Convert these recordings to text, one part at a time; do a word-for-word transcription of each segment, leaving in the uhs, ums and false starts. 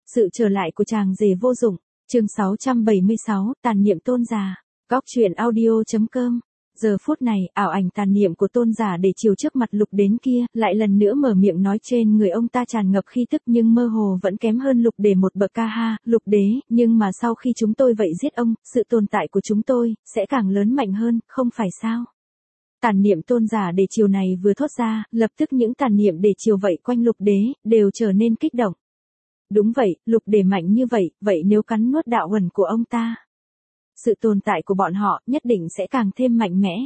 Sự trở lại của chàng rể vô dụng, chương sáu trăm bảy mươi sáu, tàn niệm Tôn Giả. Góc truyện audio.com. Giờ phút này, ảo ảnh tàn niệm của Tôn Giả để chiều trước mặt Lục Đế kia, lại lần nữa mở miệng nói trên người ông ta tràn ngập khí tức nhưng mơ hồ vẫn kém hơn Lục Đế một bậc. Ca ha, Lục Đế, nhưng mà sau khi chúng tôi vậy giết ông, sự tồn tại của chúng tôi sẽ càng lớn mạnh hơn, không phải sao? Tàn niệm Tôn Giả để chiều này vừa thốt ra, lập tức những tàn niệm để chiều vậy quanh Lục Đế đều trở nên kích động. Đúng vậy, Lục Đế mạnh như vậy, vậy nếu cắn nuốt đạo hồn của ông ta, sự tồn tại của bọn họ nhất định sẽ càng thêm mạnh mẽ.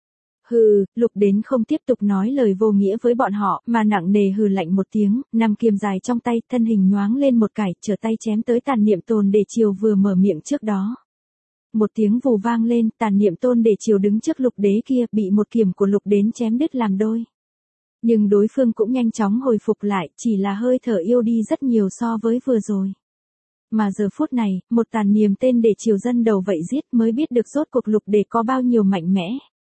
Hừ, Lục Đến không tiếp tục nói lời vô nghĩa với bọn họ, mà nặng nề hừ lạnh một tiếng, nằm kiềm dài trong tay, thân hình nhoáng lên một cái, trở tay chém tới tàn niệm Tôn Đề Chiều vừa mở miệng trước đó. Một tiếng vù vang lên, tàn niệm Tôn Đề Chiều đứng trước Lục Đế kia, bị một kiếm của Lục Đến chém đứt làm đôi. Nhưng đối phương cũng nhanh chóng hồi phục lại, chỉ là hơi thở yếu đi rất nhiều so với vừa rồi. Mà giờ phút này, một tàn niệm tên Đề Chiều dân đầu vậy giết mới biết được rốt cuộc Lục Đế có bao nhiêu mạnh mẽ.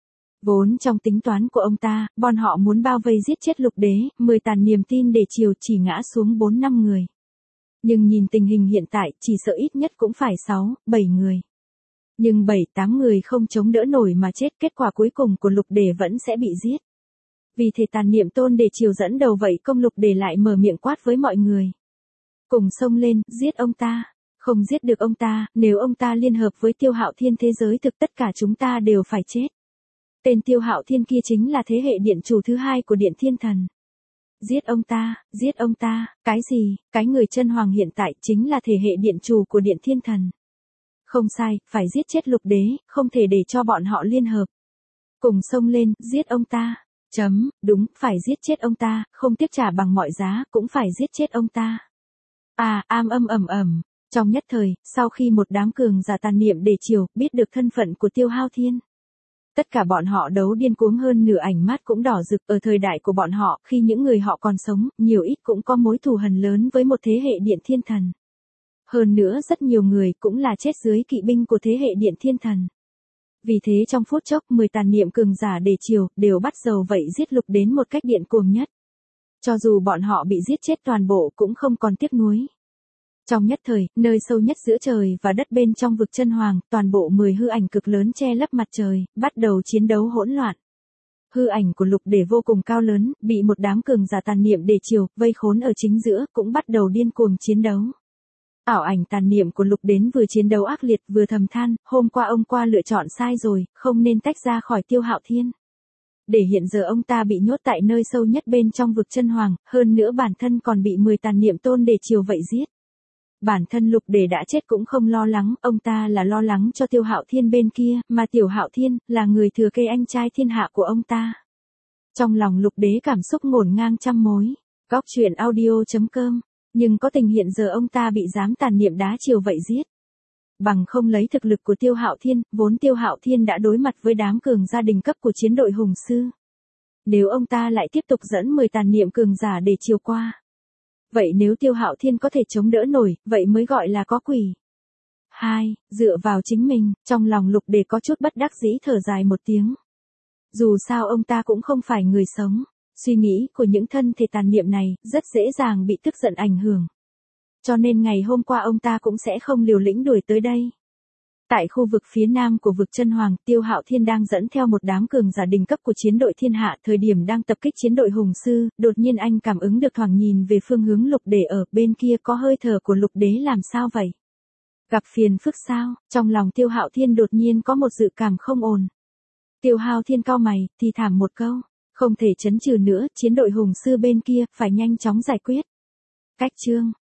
Vốn trong tính toán của ông ta, bọn họ muốn bao vây giết chết Lục Đế, mười tàn niệm tin Đề Chiều chỉ ngã xuống bốn năm người. Nhưng nhìn tình hình hiện tại, chỉ sợ ít nhất cũng phải sáu, bảy người. Nhưng bảy, tám người không chống đỡ nổi mà chết, kết quả cuối cùng của Lục Đế vẫn sẽ bị giết. Vì thế tàn niệm Tôn Đề Chiều dẫn đầu vậy công Lục Đế lại mở miệng quát với mọi người. Cùng xông lên, giết ông ta. Không giết được ông ta, nếu ông ta liên hợp với Tiêu Hạo Thiên thế giới thực tất cả chúng ta đều phải chết. Tên Tiêu Hạo Thiên kia chính là thế hệ điện chủ thứ hai của Điện Thiên Thần. Giết ông ta, giết ông ta, cái gì, cái người chân hoàng hiện tại chính là thế hệ điện chủ của Điện Thiên Thần. Không sai, phải giết chết Lục Đế, không thể để cho bọn họ liên hợp. Cùng xông lên, giết ông ta. Chấm, đúng, phải giết chết ông ta, không tiếc trả bằng mọi giá, cũng phải giết chết ông ta. À, am âm ầm ầm. Trong nhất thời, sau khi một đám cường giả tàn niệm Đề Chiều biết được thân phận của Tiêu Hạo Thiên, tất cả bọn họ đấu điên cuồng hơn nửa, ánh mắt cũng đỏ rực. Ở thời đại của bọn họ, khi những người họ còn sống, nhiều ít cũng có mối thù hằn lớn với một thế hệ Điện Thiên Thần. Hơn nữa rất nhiều người cũng là chết dưới kỵ binh của thế hệ Điện Thiên Thần. Vì thế trong phút chốc, mười tàn niệm cường giả Đề Chiều đều bắt đầu vậy giết Lục đến một cách điên cuồng nhất. Cho dù bọn họ bị giết chết toàn bộ cũng không còn tiếc nuối. Trong nhất thời, nơi sâu nhất giữa trời và đất bên trong vực chân hoàng, toàn bộ mười hư ảnh cực lớn che lấp mặt trời, bắt đầu chiến đấu hỗn loạn. Hư ảnh của Lục Đế vô cùng cao lớn, bị một đám cường giả tàn niệm Đề Chiều vây khốn ở chính giữa, cũng bắt đầu điên cuồng chiến đấu. Ảo ảnh tàn niệm của Lục đến vừa chiến đấu ác liệt vừa thầm than, hôm qua ông qua lựa chọn sai rồi, không nên tách ra khỏi Tiêu Hạo Thiên. Để hiện giờ ông ta bị nhốt tại nơi sâu nhất bên trong vực chân hoàng, hơn nữa bản thân còn bị mười tàn niệm Tôn Đề Chiều vậy giết. Bản thân Lục Đế đã chết cũng không lo lắng, ông ta là lo lắng cho Tiêu Hạo Thiên bên kia, mà Tiểu Hạo Thiên là người thừa kế anh trai thiên hạ của ông ta. Trong lòng Lục Đế cảm xúc ngổn ngang trăm mối. Góc truyện audio.com. Nhưng có tình hiện giờ ông ta bị dám tàn niệm đá chiều vậy giết. Bằng không lấy thực lực của Tiêu Hạo Thiên, vốn Tiêu Hạo Thiên đã đối mặt với đám cường gia đình cấp của chiến đội hùng sư. Nếu ông ta lại tiếp tục dẫn mười tàn niệm cường giả để chiều qua, vậy nếu Tiêu Hạo Thiên có thể chống đỡ nổi, vậy mới gọi là có quỷ. Hai, dựa vào chính mình, trong lòng Lục Đế có chút bất đắc dĩ thở dài một tiếng. Dù sao ông ta cũng không phải người sống, suy nghĩ của những thân thể tàn niệm này rất dễ dàng bị tức giận ảnh hưởng. Cho nên ngày hôm qua ông ta cũng sẽ không liều lĩnh đuổi tới đây. Tại khu vực phía nam của vực chân hoàng, Tiêu Hạo Thiên đang dẫn theo một đám cường giả đỉnh cấp của chiến đội thiên hạ, thời điểm đang tập kích chiến đội hùng sư, đột nhiên anh cảm ứng được, thoáng nhìn về phương hướng Lục Đế, ở bên kia có hơi thở của Lục Đế. Làm sao vậy? Gặp phiền phức sao? Trong lòng Tiêu Hạo Thiên đột nhiên có một dự cảm không ổn. Tiêu Hạo Thiên cau mày, thì thảm một câu, không thể chấn trừ nữa, chiến đội hùng sư bên kia phải nhanh chóng giải quyết. Cách chương